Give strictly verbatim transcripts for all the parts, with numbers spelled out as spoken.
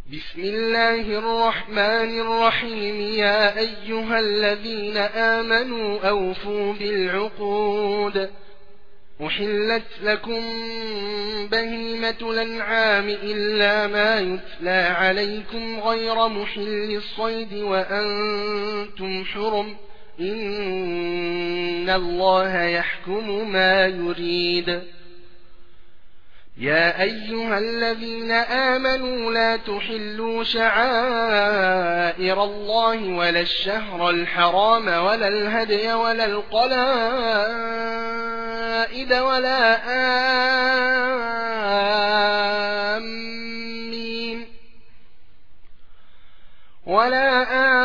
بسم الله الرحمن الرحيم. يا أيها الذين آمنوا أوفوا بالعقود. أحلت لكم بهيمة الأنعام إلا ما يتلى عليكم غير محل الصيد وأنتم حرم، إن الله يحكم ما يريد. يا أيها الذين آمنوا لا تحلوا شعائر الله ولا الشهر الحرام ولا الهدي ولا القلائد ولا آمين ولا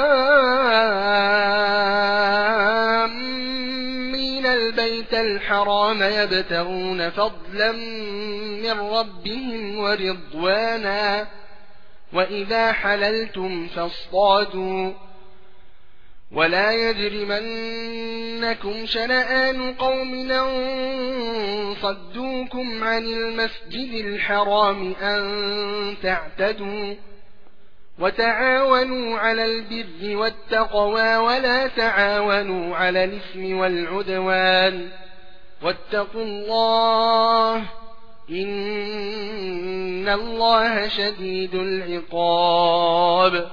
آمين البيت الحرام يبتغون فضلا من ربهم ورضوانا، وإذا حللتم فاصطادوا، ولا يجرمنكم شنآن قوم أن صدوكم عن المسجد الحرام أن تعتدوا، وتعاونوا على البر والتقوى ولا تعاونوا على الإثم والعدوان، واتقوا الله إن الله شديد العقاب.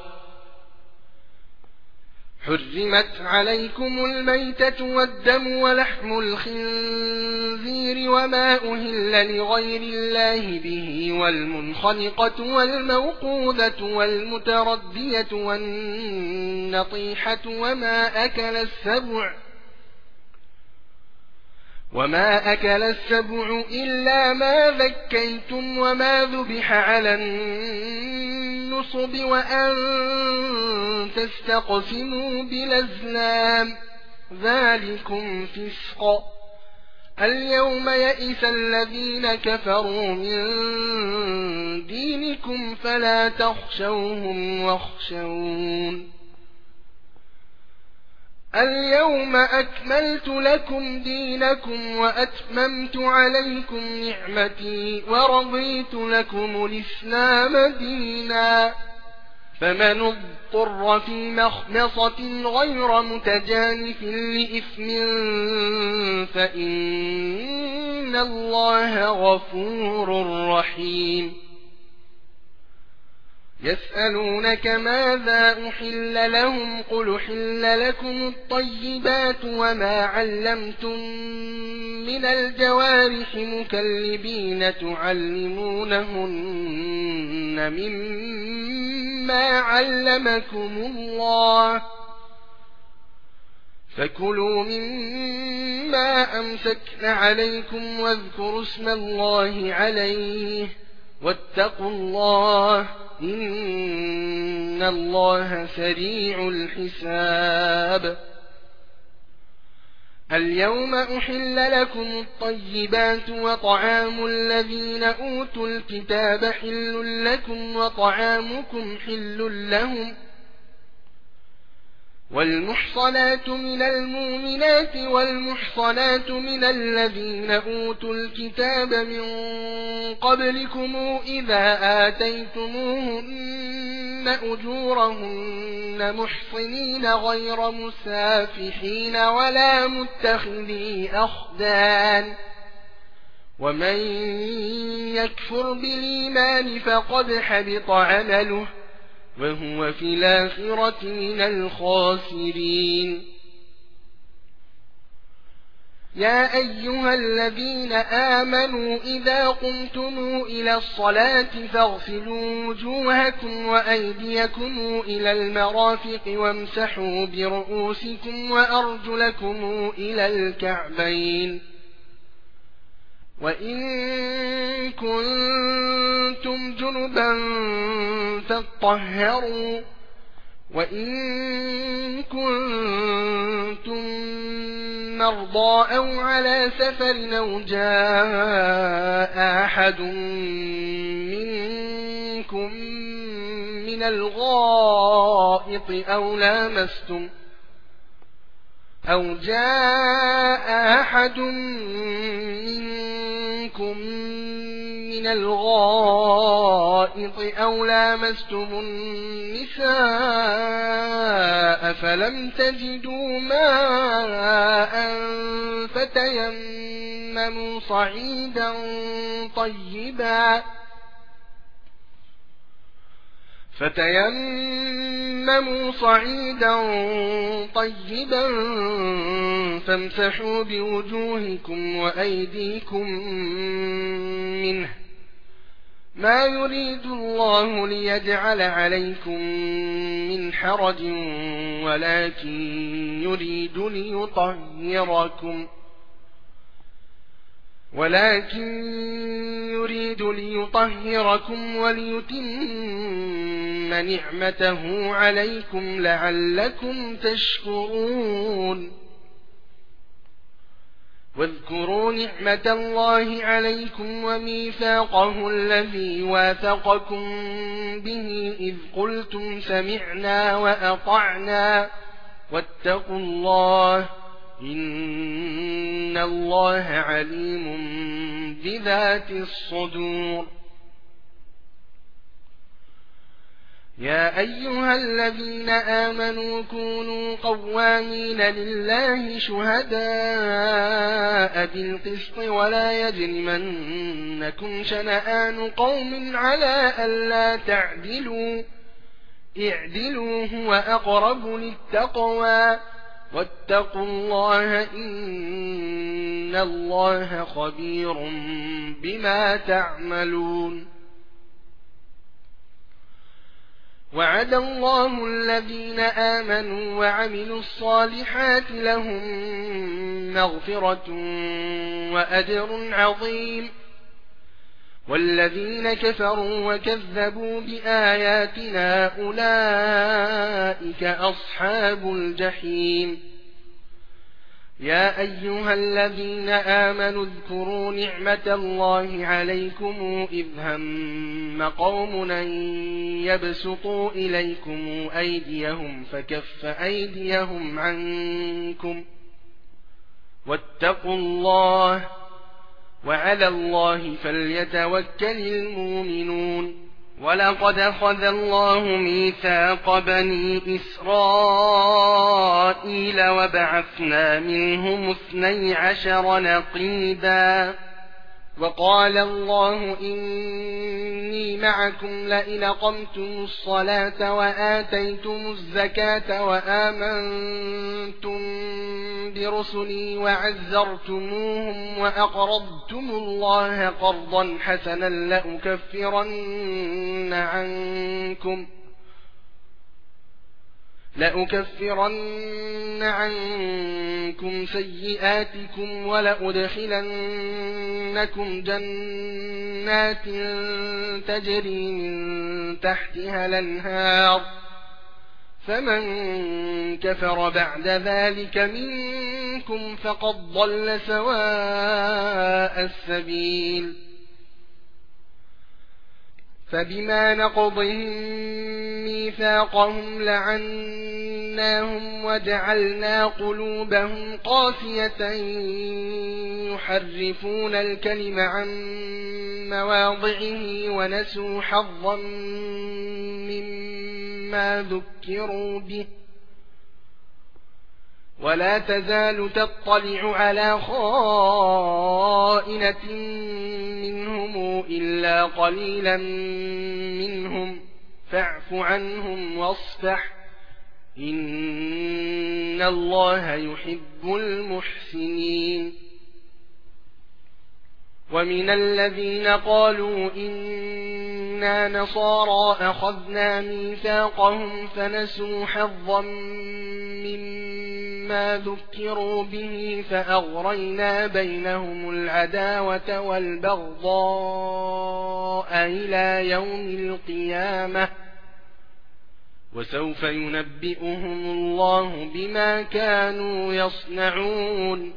حرمت عليكم الميتة والدم ولحم الخنزير وما أهل لغير الله به والمنخنقة والموقوذة والمتردية والنطيحة وما أكل السبع وما أكل السبع إلا ما ذكيتم وما ذبح على النصب وأن تستقسموا بالأزلام، ذلكم فسق. اليوم يئس الذين كفروا من دينكم فلا تخشوهم واخشون. اليوم أكملت لكم دينكم وأتممت عليكم نعمتي ورضيت لكم الإسلام دينا، فمن اضطر في مخمصة غير متجانف لإثم فإن الله غفور رحيم. يسألونك ماذا أحل لهم قل أحل لكم الطيبات وما علمتم من الجوارح مكلبين تعلمونهن مما علمكم الله، فكلوا مما أمسكن عليكم واذكروا اسم الله عليه واتقوا الله إن الله سريع الحساب. اليوم أحل لكم الطيبات وطعام الذين أوتوا الكتاب حل لكم وطعامكم حل لهم، والمحصنات من المؤمنات والمحصنات من الذين أوتوا الكتاب من قبلكم إذا آتيتموهن أجورهن محصنين غير مسافحين ولا متخذي أخدان، ومن يكفر بالإيمان فقد حبط عمله وهو في الآخرة من الخاسرين. يا أيها الذين آمنوا إذا قمتم إلى الصلاة فاغسلوا وجوهكم وأيديكم إلى المرافق وامسحوا برؤوسكم وأرجلكم إلى الكعبين، وإن كنتم جنبا فاطهروا، وإن كنتم مرضى أو على سفر أو جاء أحد منكم من الغائط أو لامستم أو جاء أحد منكم من الغائط أو لامستم النساء فلم تجدوا ماء فتيمموا صعيدا طيبا فتيمموا صعيدا طيبا فامسحوا بوجوهكم وأيديكم منه ما يريد الله ليجعل عليكم من حرج ولكن يريد ليطهركم ولكن يريد ليطهركم وليتم نعمته عليكم لعلكم تشكرون واذكروا نعمة الله عليكم وميثاقه الذي واثقكم به إذ قلتم سمعنا وأطعنا واتقوا الله إن الله عليم بذات الصدور يا أيها الذين آمنوا كونوا قوامين لله شهداء بالقسط ولا يجرمنكم شنآن قوم على ألا تعدلوا اعدلوا هو أقرب للتقوى واتقوا الله إن الله خبير بما تعملون وعد الله الذين آمنوا وعملوا الصالحات لهم مغفرة وأجر عظيم والذين كفروا وكذبوا بآياتنا أولئك أصحاب الجحيم يا أيها الذين آمنوا اذكروا نعمة الله عليكم إذ هم قوم أن يبسطوا إليكم أيديهم فكف أيديهم عنكم واتقوا الله وعلى الله فليتوكل المؤمنون ولقد أخذ الله ميثاق بني إسرائيل وبعثنا منهم اثني عشر نقيبا وقال الله إني معكم لئن أقمتم الصلاة وآتيتم الزكاة وآمنتم برسلي وعزرتموهم وأقرضتم الله قرضا حسنا لأكفرن عنكم لأكفرن عنكم سيئاتكم ولأدخلنكم جنات تجري من تحتها الأنهار فمن كفر بعد ذلك منكم فقد ضل سواء السبيل فبما نقضهم ميثاقهم لعناهم وجعلنا قلوبهم قاسية يحرفون الكلم عن مواضعه ونسوا حظا مما ذكروا به ولا تزال تطلع على خائنة منهم إلا قليلا منهم فاعف عنهم واصفح إن الله يحب المحسنين ومن الذين قالوا إنا نصارى أخذنا ميثاقهم فنسوا حظا مما ذكروا به فأغرينا بينهم العداوة والبغضاء إلى يوم القيامة وسوف ينبئهم الله بما كانوا يصنعون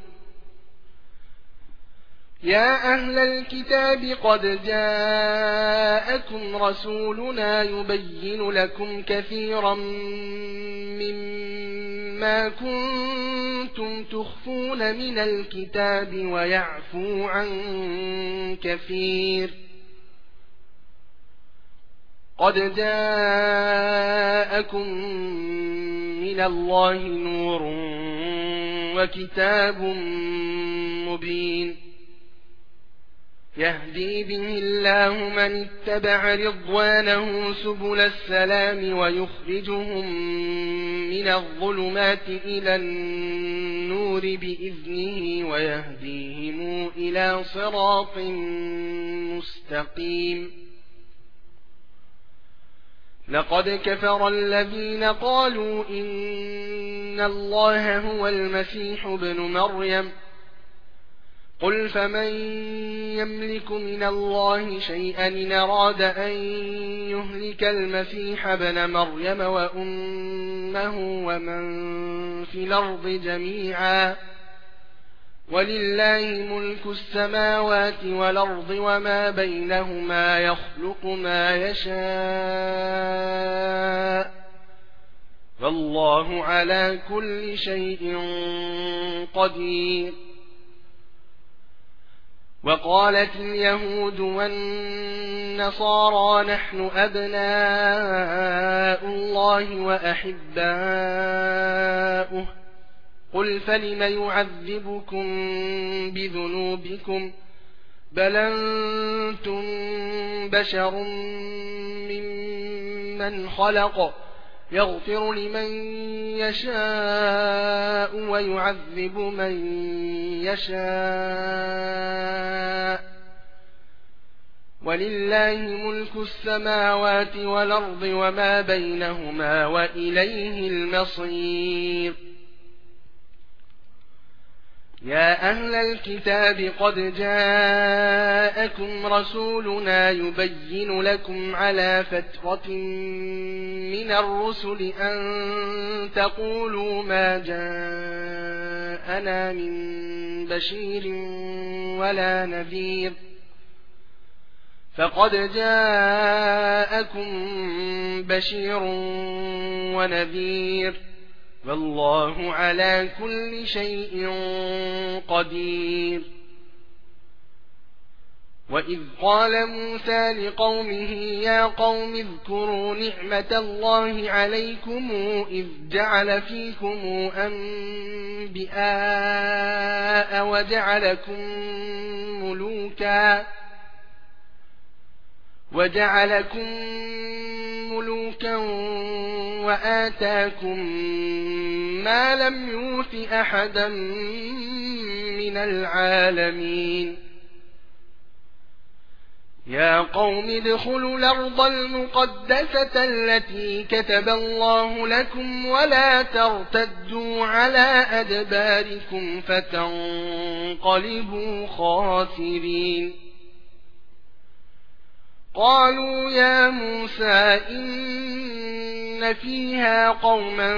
يا أهل الكتاب قد جاءكم رسولنا يبين لكم كثيرا مما كنتم تخفون من الكتاب ويعفو عن كثير قد جاءكم من الله نور وكتاب مبين يهدي به الله من اتبع رضوانه سبل السلام ويخرجهم من الظلمات إلى النور بإذنه ويهديهم إلى صراط مستقيم لقد كفر الذين قالوا إن الله هو المسيح ابن مريم قل فمن يملك من الله شيئا إن أراد أن يهلك المسيح ابن مريم وأمه ومن في الأرض جميعا ولله ملك السماوات والأرض وما بينهما يخلق ما يشاء والله على كل شيء قدير وقالت اليهود والنصارى نحن أبناء الله وأحباؤه قل فلم يعذبكم بذنوبكم بل أنتم بشر ممن خلق يغفر لمن يشاء ويعذب من يشاء ولله ملك السماوات والأرض وما بينهما وإليه المصير يا أهل الكتاب قد جاءكم رسولنا يبين لكم على فترة من الرسل أن تقولوا ما جاءنا من بشير ولا نذير فقد جاءكم بشير ونذير والله على كل شيء قدير وإذ قال موسى لقومه يا قوم اذكروا نعمة الله عليكم إذ جعل فيكم أنبياء وجعلكم ملوكا وجعلكم ملوكا وآتاكم ما لم يؤت أحدا من العالمين يا قوم ادخلوا الأرض المقدسة التي كتب الله لكم ولا ترتدوا على أدباركم فتنقلبوا خاسرين قالوا يا موسى إن فيها قوما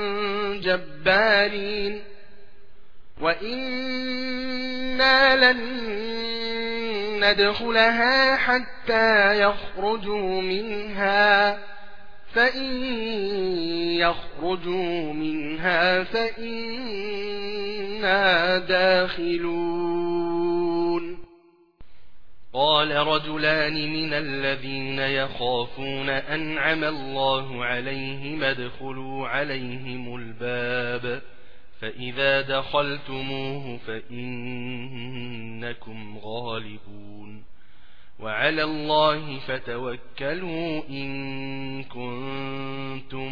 جبارين وإنا لن ندخلها حتى يخرجوا منها فإن يخرجوا منها فإنا داخلون قال رجلان من الذين يخافون أنعم الله عليهم ادخلوا عليهم الباب فإذا دخلتموه فإنكم غالبون وعلى الله فتوكلوا إن كنتم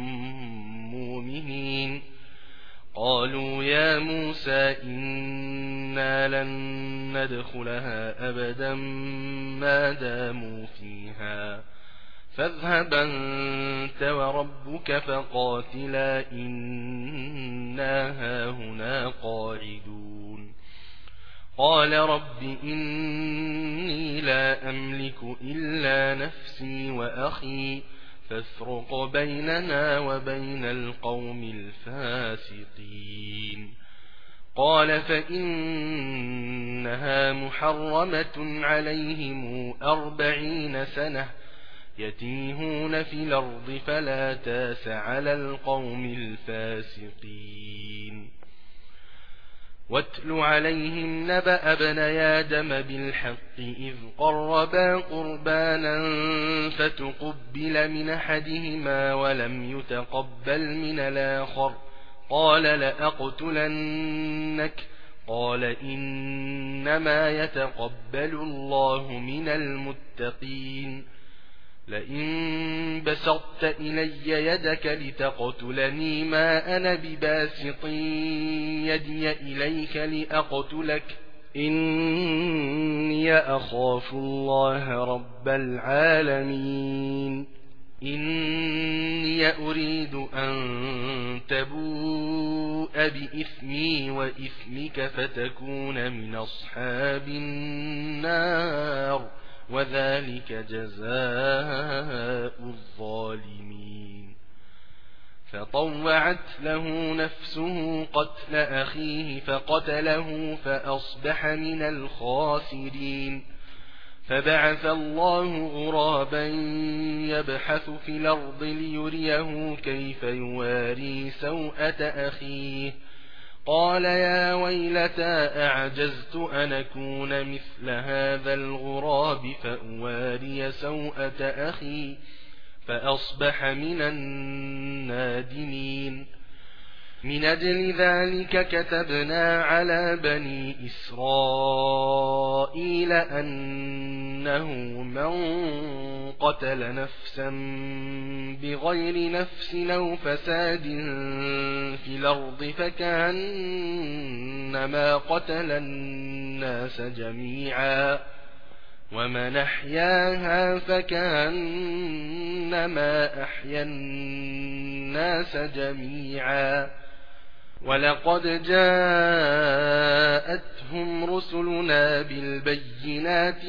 مؤمنين قالوا يا موسى إنا لن ندخلها أبدا ما داموا فيها فاذهب أنت وربك فقاتلا إنا هاهنا قاعدون قال رب إني لا أملك إلا نفسي وأخي فافرق بيننا وبين القوم الفاسقين قال فإنها محرمة عليهم أربعين سنة يتيهون في الأرض فلا تاس على القوم الفاسقين واتل عليهم نبأ ابني آدم بالحق إذ قربا قربانا فتقبل من أحدهما ولم يتقبل من الآخر قال لأقتلنك قال إنما يتقبل الله من المتقين لئن بسطت إلي يدك لتقتلني ما أنا بباسط يدي إليك لأقتلك إني أخاف الله رب العالمين إني أريد أن تبوء بإثمي وإثمك فتكون من أصحاب النار وذلك جزاء الظالمين فطوعت له نفسه قتل أخيه فقتله فأصبح من الخاسرين فبعث الله غرابا يبحث في الأرض ليريه كيف يواري سوءة أخيه قال يا ويلتى أعجزت أن أكون مثل هذا الغراب فأواري سوءة أخي فأصبح من النادمين من أجل ذلك كتبنا على بني إسرائيل أنه من قتل نفسا بغير نفس أو فساد في الأرض فكأنما قتل الناس جميعا ومن أحياها فكأنما أحيا الناس جميعا ولقد جاءتهم رسلنا بالبينات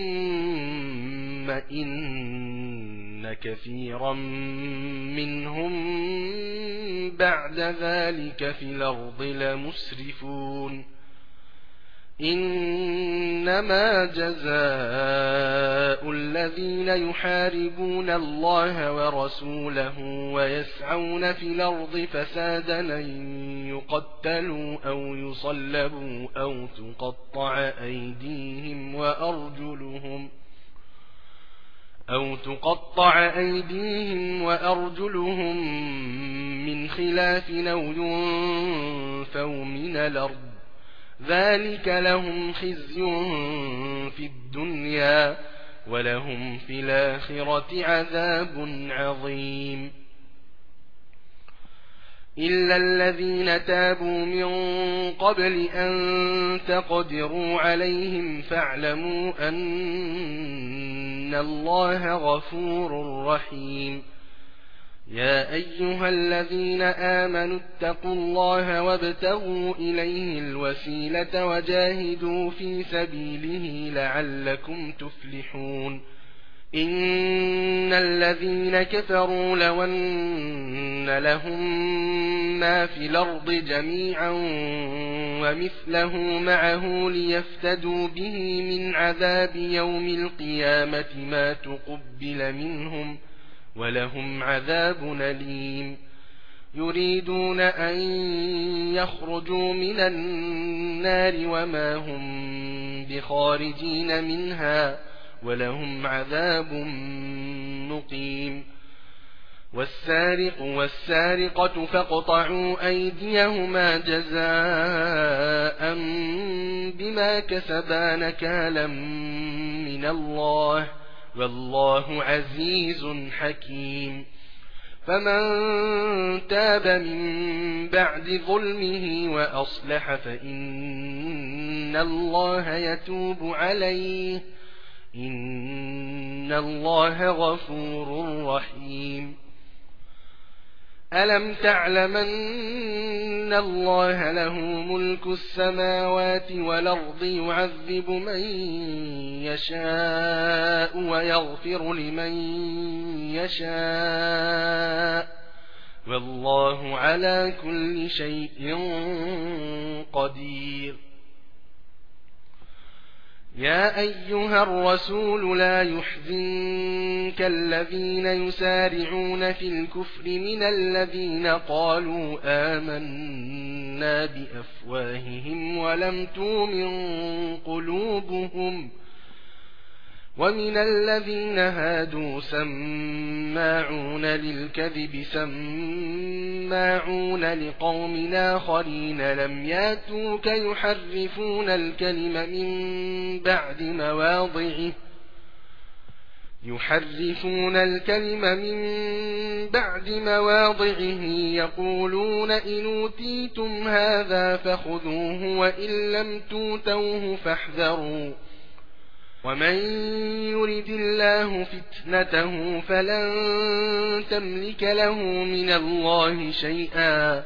ثم إن كثيرا منهم بعد ذلك في الأرض لمسرفون إنما جزاء الذين يحاربون الله ورسوله ويسعون في الأرض فسادا أن يقتلوا أو يصلبوا أو تقطع أيديهم وأرجلهم أو تقطع أيديهم وأرجلهم من خلاف أو ينفوا من الأرض ذلك لهم خزي في الدنيا ولهم في الآخرة عذاب عظيم إلا الذين تابوا من قبل أن تقدروا عليهم فاعلموا أن الله غفور رحيم يا أيها الذين آمنوا اتقوا الله وابتغوا إليه الوسيلة وجاهدوا في سبيله لعلكم تفلحون إن الذين كفروا لو أن لهم ما في الأرض جميعا ومثله معه ليفتدوا به من عذاب يوم القيامة ما تقبل منهم ولهم عذاب أليم يريدون أن يخرجوا من النار وما هم بخارجين منها ولهم عذاب مقيم والسارق والسارقة فاقطعوا أيديهما جزاء بما كسبا نكالا من الله والله عزيز حكيم فمن تاب من بعد ظلمه وأصلح فإن الله يتوب عليه إن الله غفور رحيم ألم تعلم أن الله له ملك السماوات والأرض يعذب من يشاء ويغفر لمن يشاء والله على كل شيء قدير يا أيها الرسول لا يحزنك الذين يسارعون في الكفر من الذين قالوا آمنا آمنا بأفواههم ولم تؤمن قلوبهم ومن الذين هادوا سماعون للكذب سماعون لقوم آخرين لم ياتوك يحرفون الكلم من بعد مواضعه يحرفون الكلم من بعد مواضعه يقولون إن أوتيتم هذا فخذوه وإن لم توتوه فاحذروا ومن يرد الله فتنته فلن تملك له من الله شيئا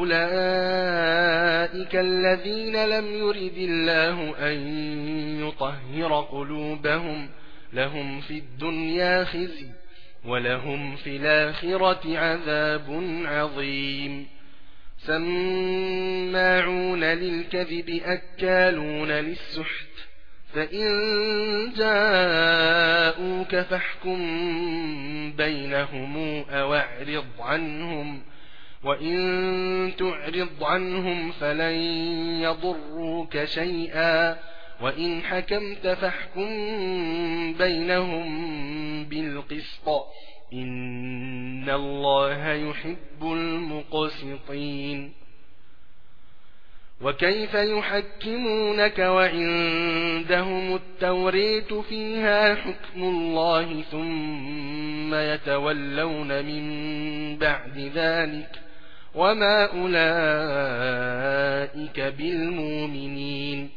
أولئك الذين لم يرد الله أن يطهر قلوبهم لهم في الدنيا خزي ولهم في الآخرة عذاب عظيم سماعون للكذب أكالون للسحت فإن جاءوك فاحكم بينهم أو اعرض عنهم وإن تعرض عنهم فلن يضروك شيئا وإن حكمت فاحكم بينهم بالقسط إن الله يحب المقسطين وكيف يحكمونك وعندهم التوريت فيها حكم الله ثم يتولون من بعد ذلك وما أولئك بالمؤمنين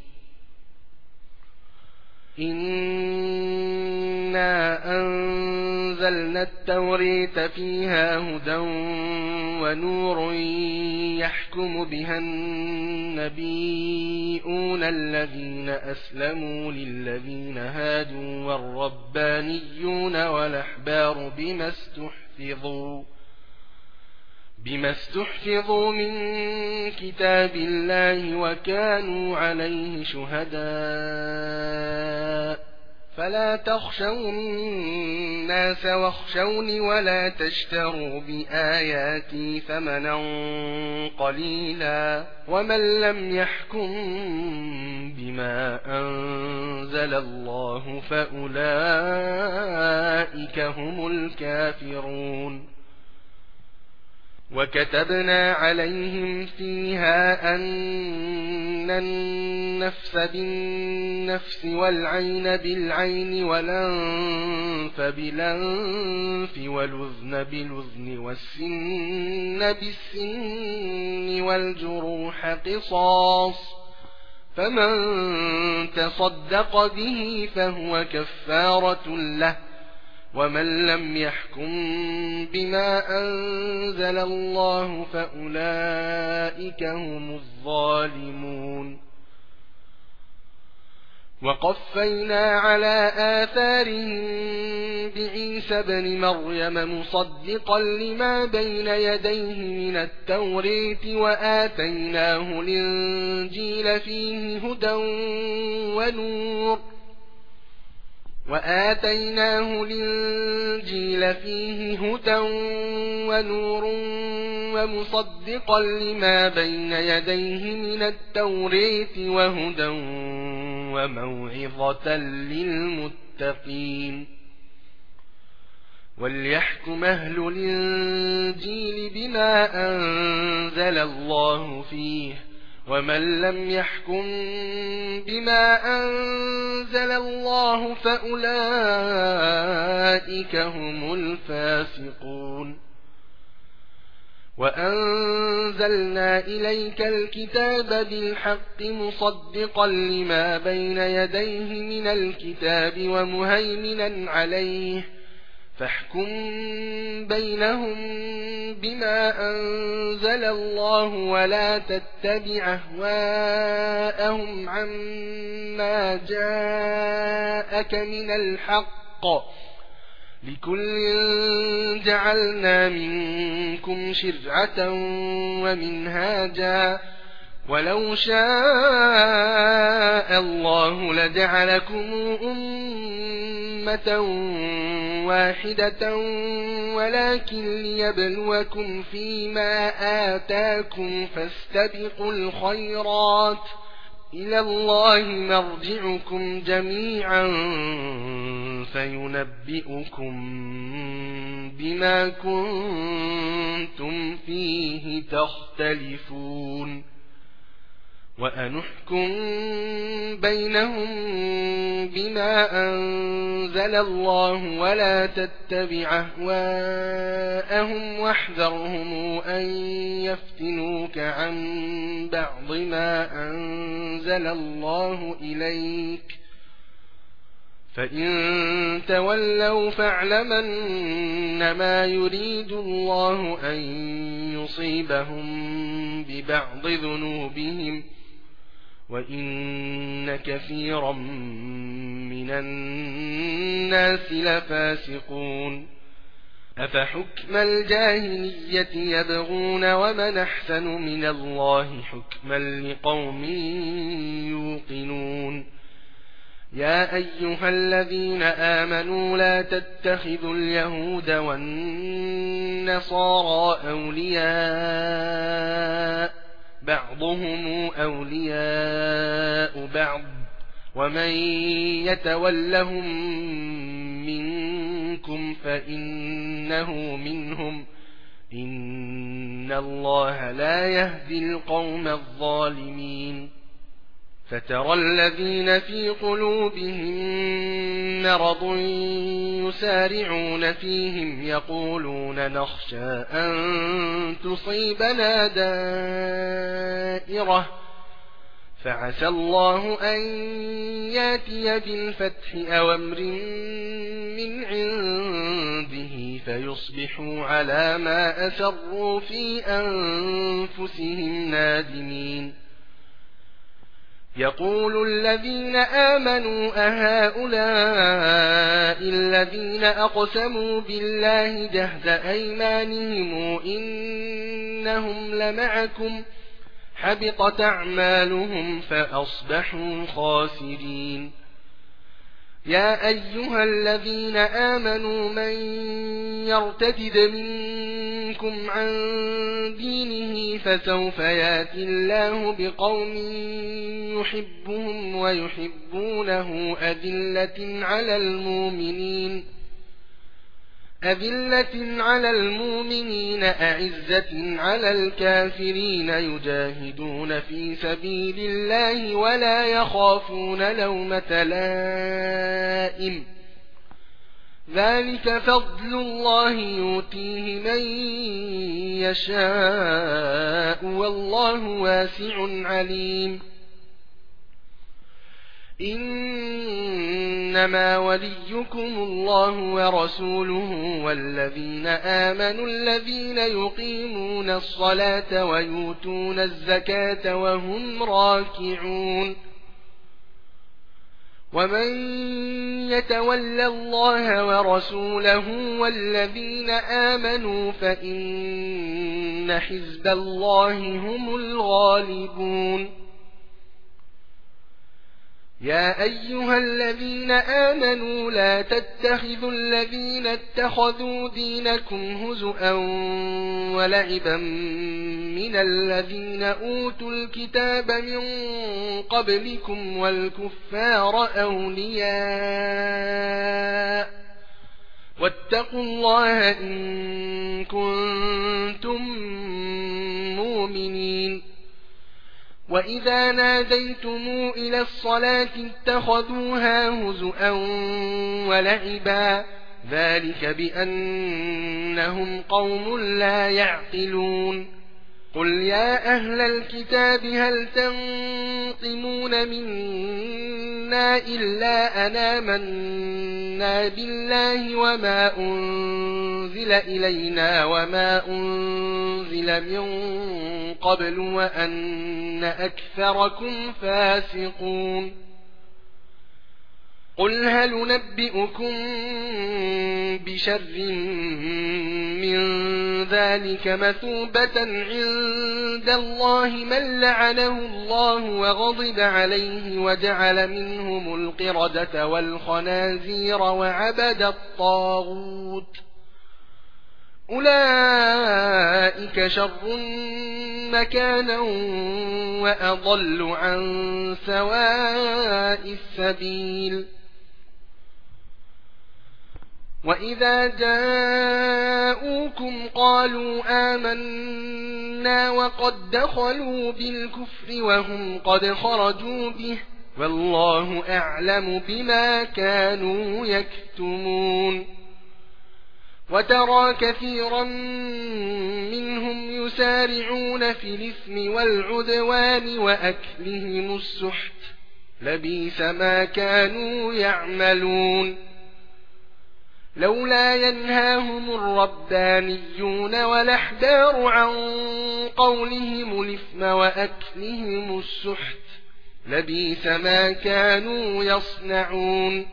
إنا أنزلنا التوريت فيها هدى ونور يحكم بها النبيون الذين أسلموا للذين هادوا والربانيون والأحبار بما استحفظوا بما استحفظوا من كتاب الله وكانوا عليه شهداء فلا تخشوا الناس واخشوني ولا تشتروا بآياتي ثمنا قليلا ومن لم يحكم بما أنزل الله فأولئك هم الكافرون وكتبنا عليهم فيها أن النفس بالنفس والعين بالعين والأنف بالأنف والأذن بالأذن والسن بالسن والجروح قصاص فمن تصدق به فهو كفارة له ومن لم يحكم بما أنزل الله فأولئك هم الظالمون وقفينا على آثارهم بعيسى ابن مريم مصدقا لما بين يديه من التوريت وآتيناه الإنجيل فيه هدى ونور وآتيناه الإنجيل فيه هدى ونور ومصدقا لما بين يديه من التوريت وهدى وموعظة للمتقين وليحكم أهل الإنجيل بما أنزل الله فيه ومن لم يحكم بما أنزل الله فأولئك هم الفاسقون وأنزلنا إليك الكتاب بالحق مصدقا لما بين يديه من الكتاب ومهيمنا عليه فاحكم بينهم بما أنزل الله ولا تتبع أهواءهم عما جاءك من الحق لكل جعلنا منكم شرعة ومنهاجا ولو شاء الله لجعلكم أمة واحدة ولكن ليبلوكم فيما آتاكم فاستبقوا الخيرات إلى الله مرجعكم جميعا فينبئكم بما كنتم فيه تختلفون وأنحكم بينهم بما أنزل الله ولا تتبع أهواءهم واحذرهم أن يفتنوك عن بعض ما أنزل الله إليك فإن تولوا فاعلمن ما يريد الله أن يصيبهم ببعض ذنوبهم وإن كثيرا من الناس لفاسقون أفحكم الجاهلية يبغون ومن أحسن من الله حكما لقوم يوقنون يا أيها الذين آمنوا لا تتخذوا اليهود والنصارى أولياء بعضهم أولياء بعض ومن يتولهم منكم فإنه منهم إن الله لا يهدي القوم الظالمين فترى الذين في قلوبهم مرض يسارعون فيهم يقولون نخشى أن تصيبنا دائرة فعسى الله أن ياتي بالفتح أو أمر من عنده فيصبحوا على ما أسروا في أنفسهم نادمين يقول الذين آمنوا أهؤلاء الذين أقسموا بالله جهد أيمانهم إنهم لمعكم حبطت أعمالهم فأصبحوا خاسرين يا أيها الذين آمنوا من يرتد منكم عن دينه فسوف ياتي الله بقوم يحبهم ويحبونه أذلة على المؤمنين أذلة على المؤمنين أعزة على الكافرين يجاهدون في سبيل الله ولا يخافون لومة لائم ذلك فضل الله يؤتيه من يشاء والله واسع عليم إنما وليكم الله ورسوله والذين آمنوا الذين يقيمون الصلاة ويؤتون الزكاة وهم راكعون ومن يتولى الله ورسوله والذين آمنوا فإن حزب الله هم الغالبون يا أيها الذين آمنوا لا تتخذوا الذين اتخذوا دينكم هزؤا ولعبا من الذين أوتوا الكتاب من قبلكم والكفار أولياء واتقوا الله إن كنتم مؤمنين وإذا ناديتم إلى الصلاة اتخذوها هزؤا ولعبا ذلك بأنهم قوم لا يعقلون قل يا أهل الكتاب هل تنقمون منا إلا أن آمنا بالله وما أنزل إلينا وما أنزل من قبل وأن أكثركم فاسقون قل هل ننبئكم بشر من ذلك مثوبة عند الله من لعنه الله وغضب عليه وجعل منهم القردة والخنازير وعبد الطاغوت أولئك شر مكانا وأضل عن سواء السبيل وإذا جاءوكم قالوا آمنا وقد دخلوا بالكفر وهم قد خرجوا به والله أعلم بما كانوا يكتمون وترى كثيرا منهم يسارعون في الإثم والعدوان وأكلهم السحت لبئس ما كانوا يعملون لولا ينهاهم الربانيون والأحبار عن قولهم الإثم وأكلهم السحت لبئس ما كانوا يصنعون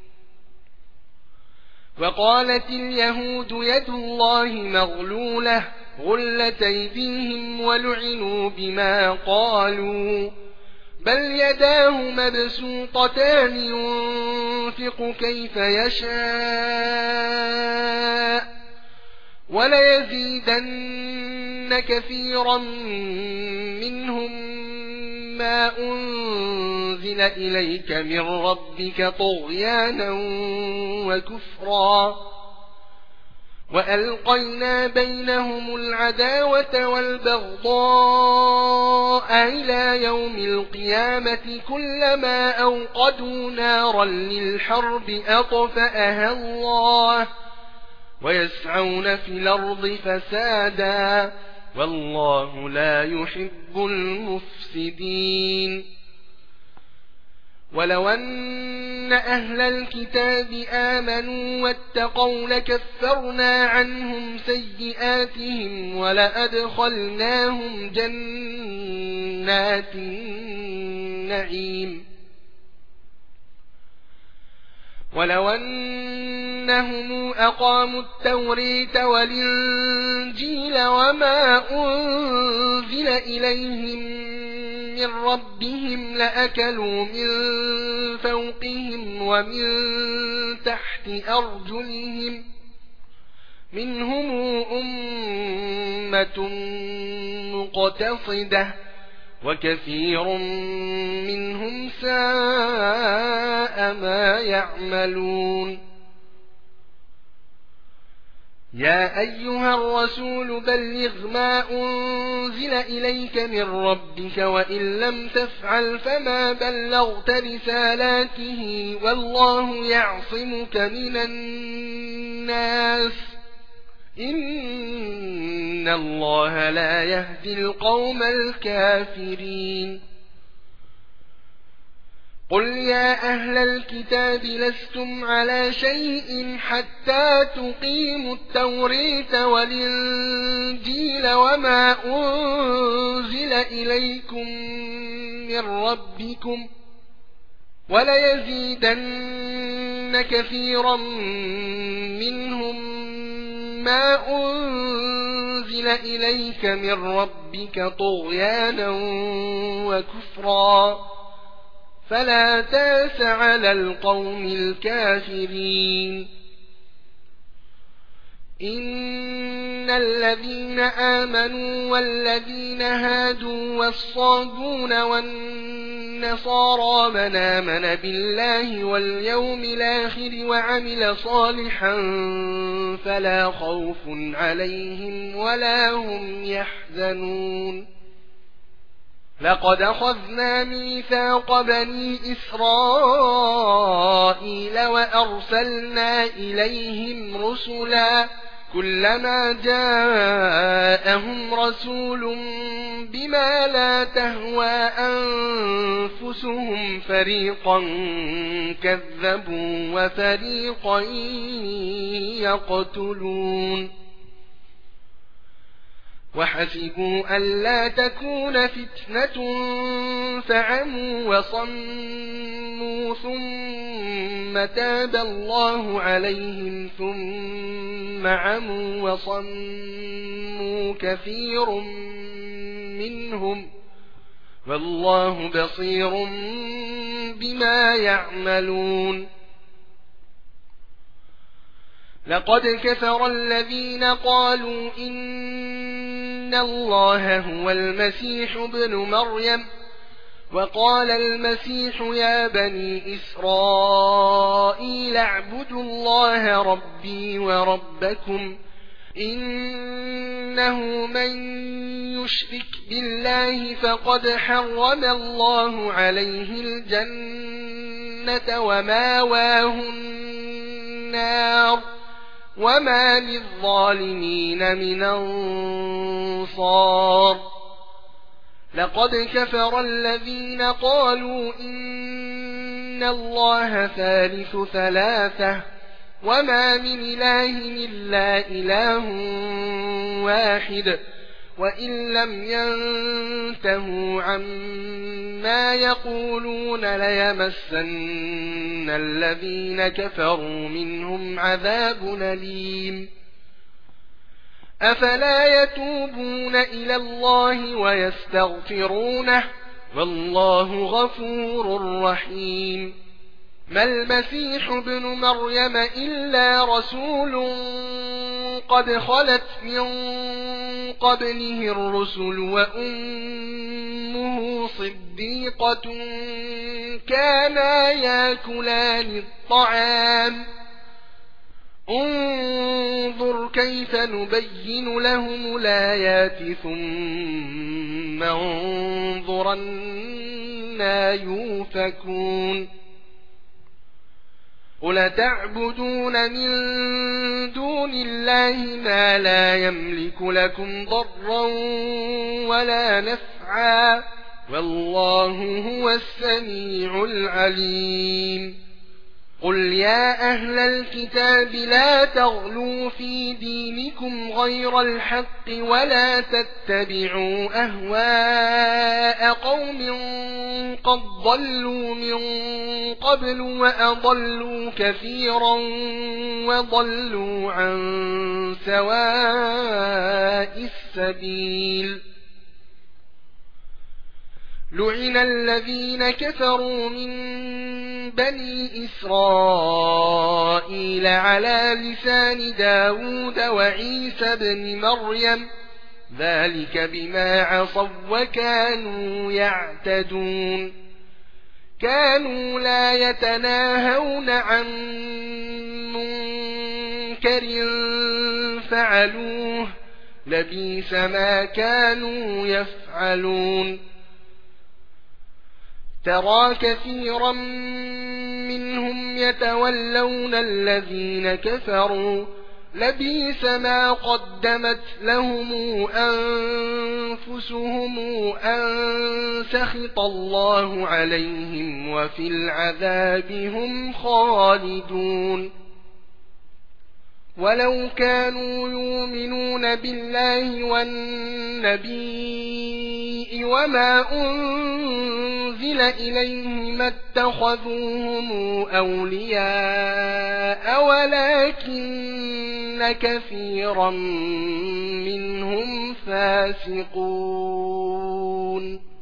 وقالت اليهود يد الله مغلولة غلت أيديهم ولعنوا بما قالوا بل يداه مبسوطتان ينفق كيف يشاء وليزيدن كثيرا منهم ما أنزل إليك من ربك طغيانا وكفرا وألقينا بينهم العداوة والبغضاء إلى يوم القيامة كلما أوقدوا نارا للحرب أطفأها الله ويسعون في الأرض فسادا والله لا يحب المفسدين ولو أن أهل الكتاب آمنوا واتقوا لكفرنا عنهم سيئاتهم ولأدخلناهم جنات النعيم ولو أنهم أقاموا التوريت والإنجيل وما أنزل إليهم من ربهم لأكلوا من فوقهم ومن تحت أرجلهم منهم أمة مقتصدة وكثير منهم ساء ما يعملون يا أيها الرسول بلغ ما أنزل إليك من ربك وإن لم تفعل فما بلغت رسالاته والله يعصمك من الناس إن الله لا يهدي القوم الكافرين قل يا أهل الكتاب لستم على شيء حتى تقيموا التوريت والإنجيل وما أنزل إليكم من ربكم وليزيدن كثيرا منهم ما أنزل إليك من ربك طغيانا وكفرا فلا تاس على القوم الكافرين إن الذين آمنوا والذين هادوا والصابون والنصارى من آمن بالله واليوم الآخر وعمل صالحا فلا خوف عليهم ولا هم يحزنون لقد أخذنا ميثاق بني إسرائيل وأرسلنا إليهم رسلا كلما جاءهم رسول بما لا تهوى أنفسهم فريقا كذبوا وفريقا يقتلون وحسبوا ألا تكون فتنة فعموا وصموا ثم ثم تاب الله عليهم ثم عموا وصموا كثير منهم والله بصير بما يعملون لقد كفر الذين قالوا إن الله هو المسيح ابن مريم وقال المسيح يا بني إسرائيل اعبدوا الله ربي وربكم إنه من يشرك بالله فقد حرم الله عليه الجنة وماواه النار وما للظالمين من أنصار لقد كفر الذين قالوا إن الله ثالث ثلاثة وما من إله إلا إله واحد وإن لم ينتهوا عما يقولون ليمسن الذين كفروا منهم عذاب أليم أفلا يتوبون إلى الله ويستغفرونه والله غفور رحيم ما المسيح ابن مريم إلا رسول قد خلت من قبله الرسل وأمه صديقة كانا ياكلان الطعام انظر كيف نبين لهم الآيات ثم انظر أنى يؤفكون قل تعبدون من دون الله ما لا يملك لكم ضرا ولا نفعا والله هو السميع العليم قل يا أهل الكتاب لا تغلوا في دينكم غير الحق ولا تتبعوا أهواء قوم قد ضلوا من قبل وأضلوا كثيرا وضلوا عن سواء السبيل لعن الذين كفروا من بني إسرائيل على لسان داود وعيسى بن مريم ذلك بما عصوا وكانوا يعتدون كانوا لا يتناهون عن منكر فعلوه لبئس ما كانوا يفعلون ترى كثيرا منهم يتولون الذين كفروا لبئس ما قدمت لهم أنفسهم أن سخط الله عليهم وفي العذاب هم خالدون ولو كانوا يؤمنون بالله والنبي وما أنزل إليه ما اتخذوهم أولياء ولكن كثيرا منهم فاسقون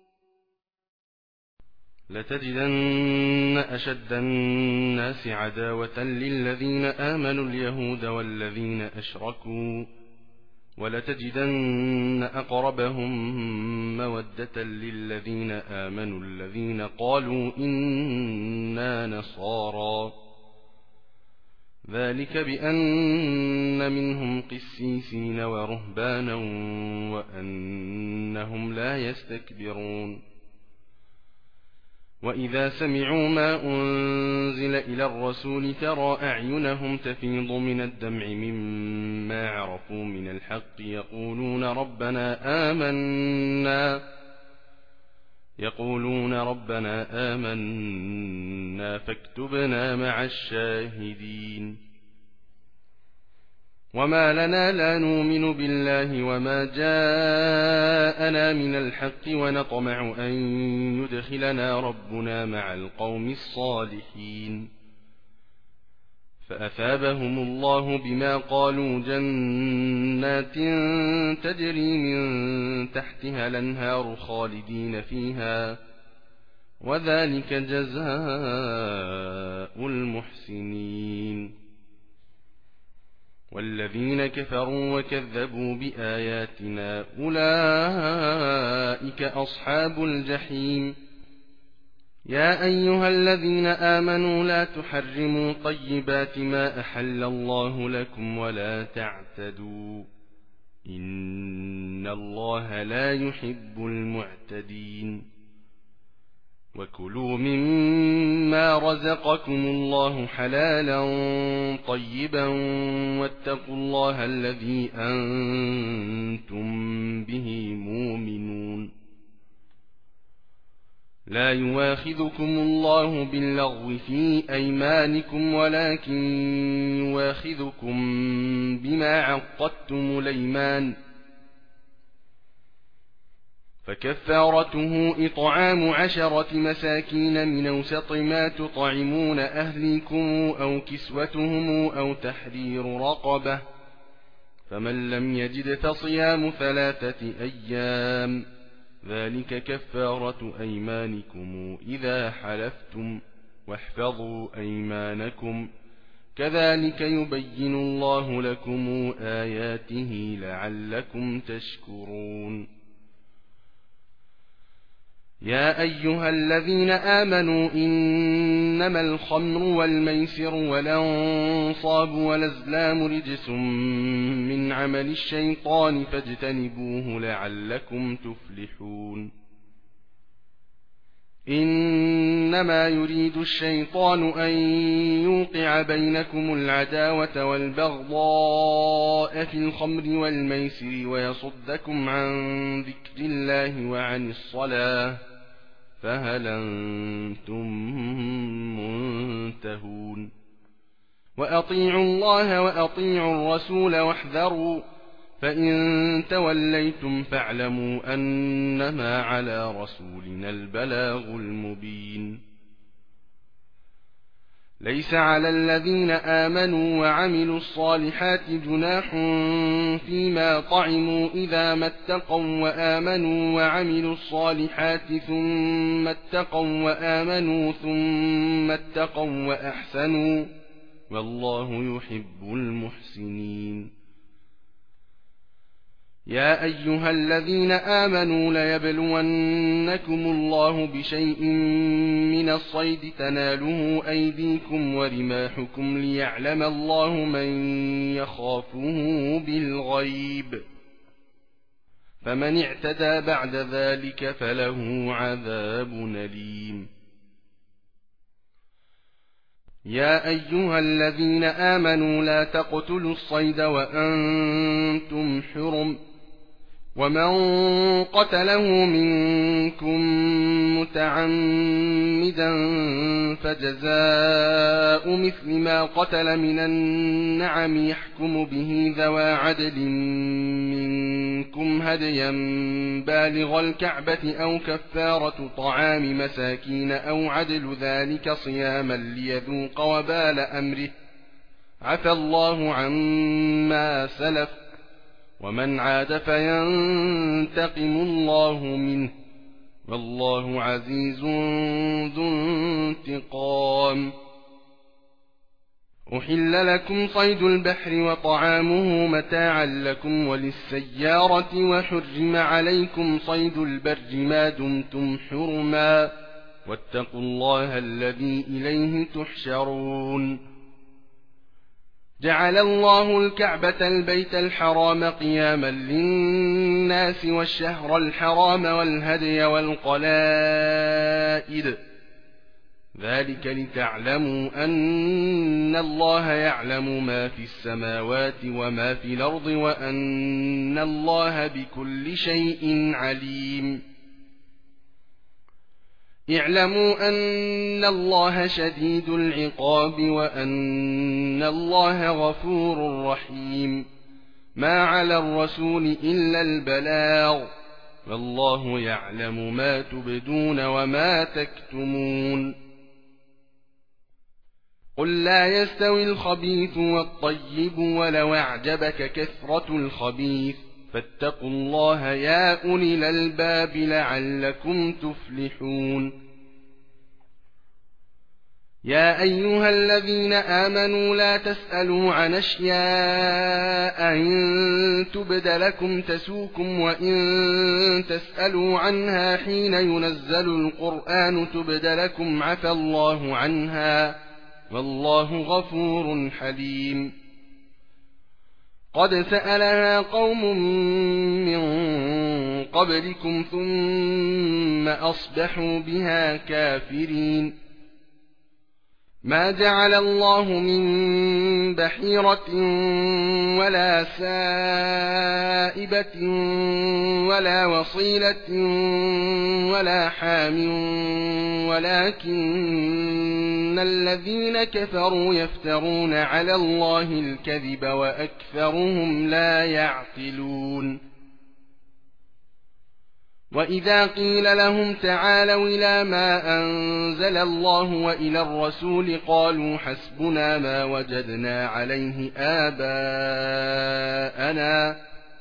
لتجدن أشد الناس عداوة للذين آمنوا اليهود والذين أشركوا ولتجدن أقربهم مودة للذين آمنوا الذين قالوا إنا نصارى ذلك بأن منهم قسيسين ورهبانا وأنهم لا يستكبرون وإذا سمعوا ما أنزل إلى الرسول ترى أعينهم تفيض من الدمع مما عرفوا من الحق يقولون ربنا آمنا يقولون ربنا آمنا فاكتبنا مع الشاهدين وما لنا لا نؤمن بالله وما جاءنا من الحق ونطمع أن يدخلنا ربنا مع القوم الصالحين فأثابهم الله بما قالوا جنات تجري من تحتها الأنهار خالدين فيها وذلك جزاء المحسنين. والذين كفروا وكذبوا بآياتنا أولئك أصحاب الجحيم. يا أيها الذين آمنوا لا تحرموا طيبات ما أحل الله لكم ولا تعتدوا إن الله لا يحب المعتدين. وكلوا مما رزقكم الله حلالا طيبا واتقوا الله الذي أنتم به مؤمنون. لا يواخذكم الله باللغو في أيمانكم ولكن يواخذكم بما عقدتم الأيمان فكفارته إطعام عشرة مساكين من أوسط ما تطعمون أهليكم أو كسوتهم أو تحرير رقبة فمن لم يجد فصيام ثلاثة أيام ذلك كفارة أيمانكم إذا حلفتم واحفظوا أيمانكم كذلك يبين الله لكم آياته لعلكم تشكرون. يا أيها الذين آمنوا إنما الخمر والميسر والأنصاب والأزلام رجس من عمل الشيطان فاجتنبوه لعلكم تفلحون. إنما يريد الشيطان أن يوقع بينكم العداوة والبغضاء في الخمر والميسر ويصدكم عن ذكر الله وعن الصلاة فهل أنتم منتهون. وأطيعوا الله وأطيعوا الرسول واحذروا فإن توليتم فاعلموا أنما على رسولنا البلاغ المبين. ليس على الذين آمنوا وعملوا الصالحات جناح فيما طعموا إذا ما اتقوا وآمنوا وعملوا الصالحات ثم اتقوا وآمنوا ثم اتقوا وأحسنوا والله يحب المحسنين. يا أيها الذين آمنوا ليبلونكم الله بشيء من الصيد تناله أيديكم ورماحكم ليعلم الله من يخافه بالغيب فمن اعتدى بعد ذلك فله عذاب أليم. يا أيها الذين آمنوا لا تقتلوا الصيد وأنتم حرم ومن قتله منكم متعمدا فجزاء مثل ما قتل من النعم يحكم به ذوى عدل منكم هديا بالغ الكعبة أو كفارة طعام مساكين أو عدل ذلك صياما ليذوق وبال أمره عفى الله عما سلف ومن عاد فينتقم الله منه والله عزيز ذو انتقام. أحل لكم صيد البحر وطعامه متاعا لكم وللسيارة وحرم عليكم صيد البر ما دمتم حرما واتقوا الله الذي إليه تحشرون. جعل الله الكعبة البيت الحرام قياما للناس والشهر الحرام والهدي والقلائد ذلك لتعلموا أن الله يعلم ما في السماوات وما في الأرض وأن الله بكل شيء عليم. اعلموا أن الله شديد العقاب وأن الله غفور رحيم. ما على الرسول إلا البلاغ والله يعلم ما تبدون وما تكتمون. قل لا يستوي الخبيث والطيب ولو أعجبك كثرة الخبيث فاتقوا الله يا أولي الألباب لعلكم تفلحون يا أيها الذين آمنوا لا تسألوا عن أشياء إن تبد لكم تسوكم وإن تسألوا عنها حين ينزل القرآن تبد لكم عفى الله عنها والله غفور حليم قد سألها قوم من قبلكم ثم أصبحوا بها كافرين ما جعل الله من بحيرة ولا سائبة ولا وصيلة ولا حام ولكن الذين كفروا يفترون على الله الكذب وأكثرهم لا يعقلون وإذا قيل لهم تعالوا إلى ما أنزل الله وإلى الرسول قالوا حسبنا ما وجدنا عليه آباءنا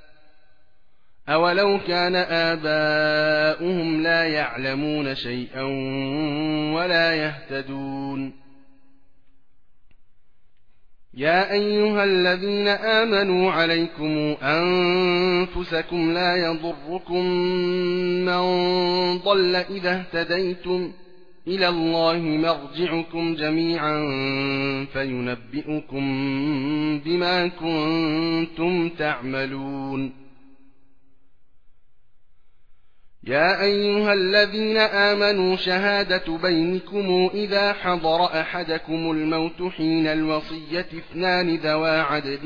أولو كان آباؤهم لا يعلمون شيئا ولا يهتدون يا أيها الذين آمنوا عليكم أنفسكم لا يضركم من ضل إذا اهتديتم إلى الله مرجعكم جميعا فينبئكم بما كنتم تعملون يا أيها الذين آمنوا شهادة بينكم إذا حضر أحدكم الموت حين الوصية اثنان ذوى عدل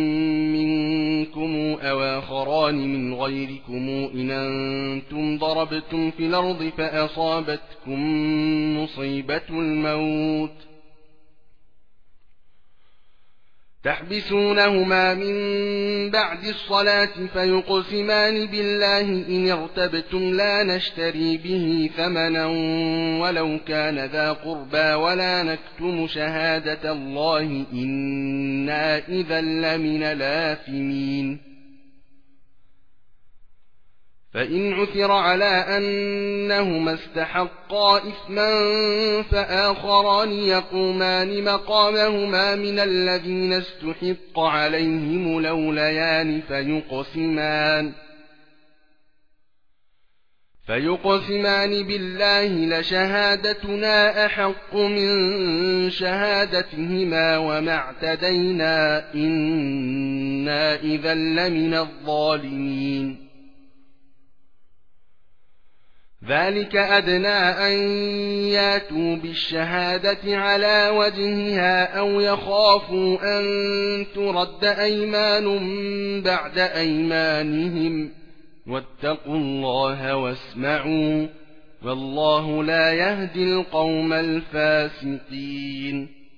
منكم أو آخران من غيركم إن أنتم ضربتم في الأرض فأصابتكم مصيبة الموت تحبسونهما من بعد الصلاة فيقسمان بالله إن ارتبتم لا نشتري به ثمنا ولو كان ذا قربى ولا نكتم شهادة الله إنا إذا لمن الآثمين فإن عثر على أنهما استحقا إثما فآخران يقومان مقامهما من الذين استحق عليهم الأوليان فيقسمان فيقسمان بالله لشهادتنا أحق من شهادتهما وما اعتدينا إنا إذا لمن الظالمين ذلك أدنى أن ياتوا بالشهادة على وجهها أو يخافوا أن ترد أيمان بعد أيمانهم واتقوا الله واسمعوا والله لا يهدي القوم الفاسقين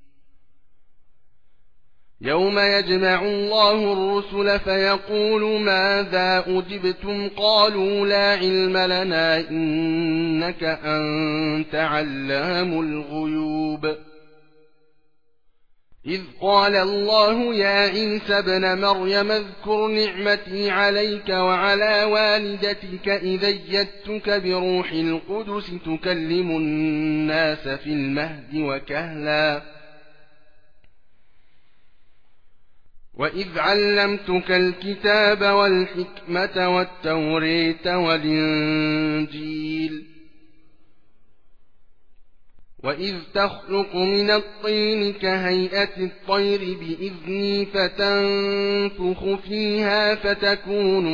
يوم يجمع الله الرسل فيقول ماذا أجبتم قالوا لا علم لنا إنك أنت علام الغيوب إذ قال الله يا عيسى ابن مريم اذكر نعمتي عليك وعلى والدتك إذ أيدتك بروح القدس تكلم الناس في المهد وكهلا وإذ علمتك الكتاب والحكمة والتوريت والإنجيل وإذ تخلق من الطين كهيئة الطير بإذني فتنفخ فيها فتكون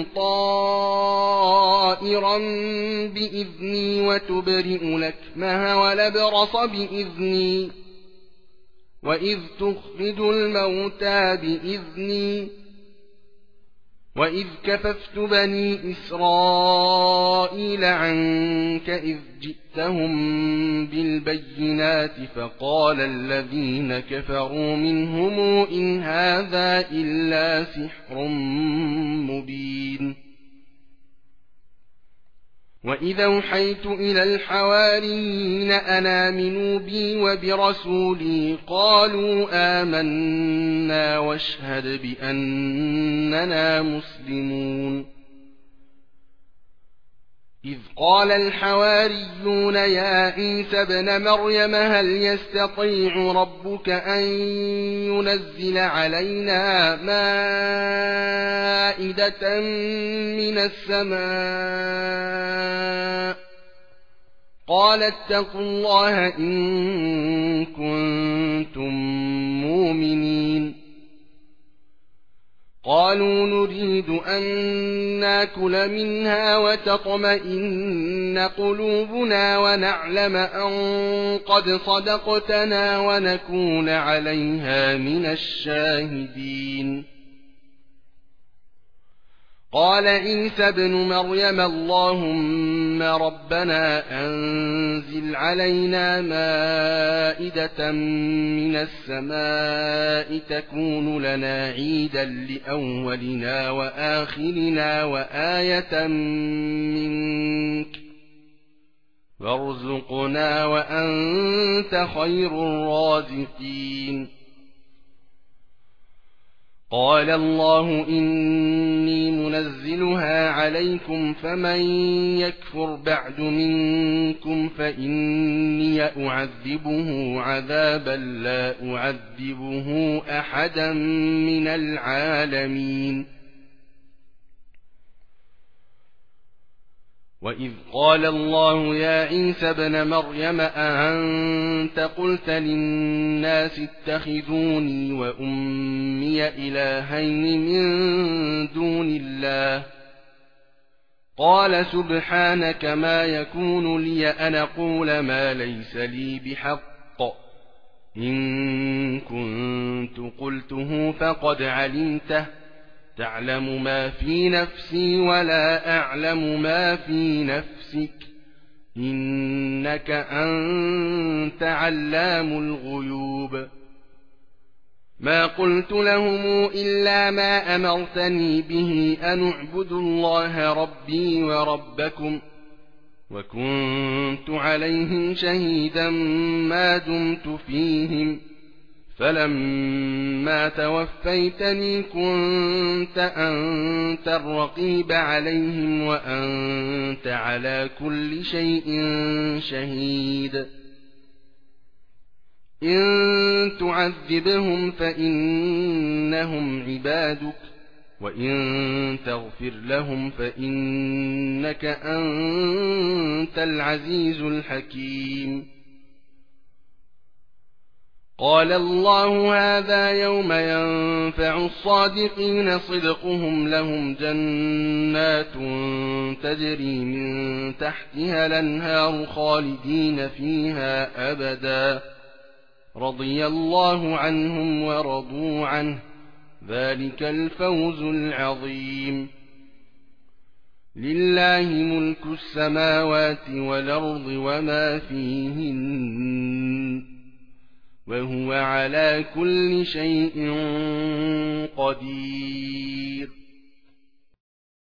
طائرا بإذني وتبرئ الأكمه والأبرص بإذني وإذ تخرج الموتى بإذني وإذ كففت بني إسرائيل عنك إذ جئتهم بالبينات فقال الذين كفروا منهم إن هذا إلا سحر مبين وإذا أوحيت إلى الحواريين أن آمنوا بي وبرسولي قالوا آمنا واشهد بأننا مسلمون إذ قال الحواريون يا عيسى ابن مريم هل يستطيع ربك أن ينزل علينا مائدة من السماء قال اتقوا الله إن كنتم مؤمنين قالوا نريد أن ناكل منها وتطمئن قلوبنا ونعلم أن قد صدقتنا ونكون عليها من الشاهدين قال عيسى ابن مريم اللهم ربنا أنزل علينا مائدة من السماء تكون لنا عيدا لأولنا وآخرنا وآية منك وارزقنا وأنت خير الرازقين قال الله إني منزلها عليكم فمن يكفر بعد منكم فإني أعذبه عذابا لا أعذبه أحدا من العالمين وإذ قال الله يا عيسى ابن مريم أأنت قلت للناس اتخذوني وأمي إلهين من دون الله قال سبحانك ما يكون لي أن أقول ما ليس لي بحق إن كنت قلته فقد علمته تعلم ما في نفسي ولا أعلم ما في نفسك إنك أنت علام الغيوب ما قلت لهم إلا ما أمرتني به أن اعبدوا الله ربي وربكم وكنت عليهم شهيدا ما دمت فيهم فلما توفيتني كنت أنت الرقيب عليهم وأنت على كل شيء شهيد إن تعذبهم فإنهم عبادك وإن تغفر لهم فإنك أنت العزيز الحكيم قال الله هذا يوم ينفع الصادقين صدقهم لهم جنات تجري من تحتها الأنهار خالدين فيها أبدا رضي الله عنهم ورضوا عنه ذلك الفوز العظيم لله ملك السماوات والأرض وما فيهن وهو على كل شيء قدير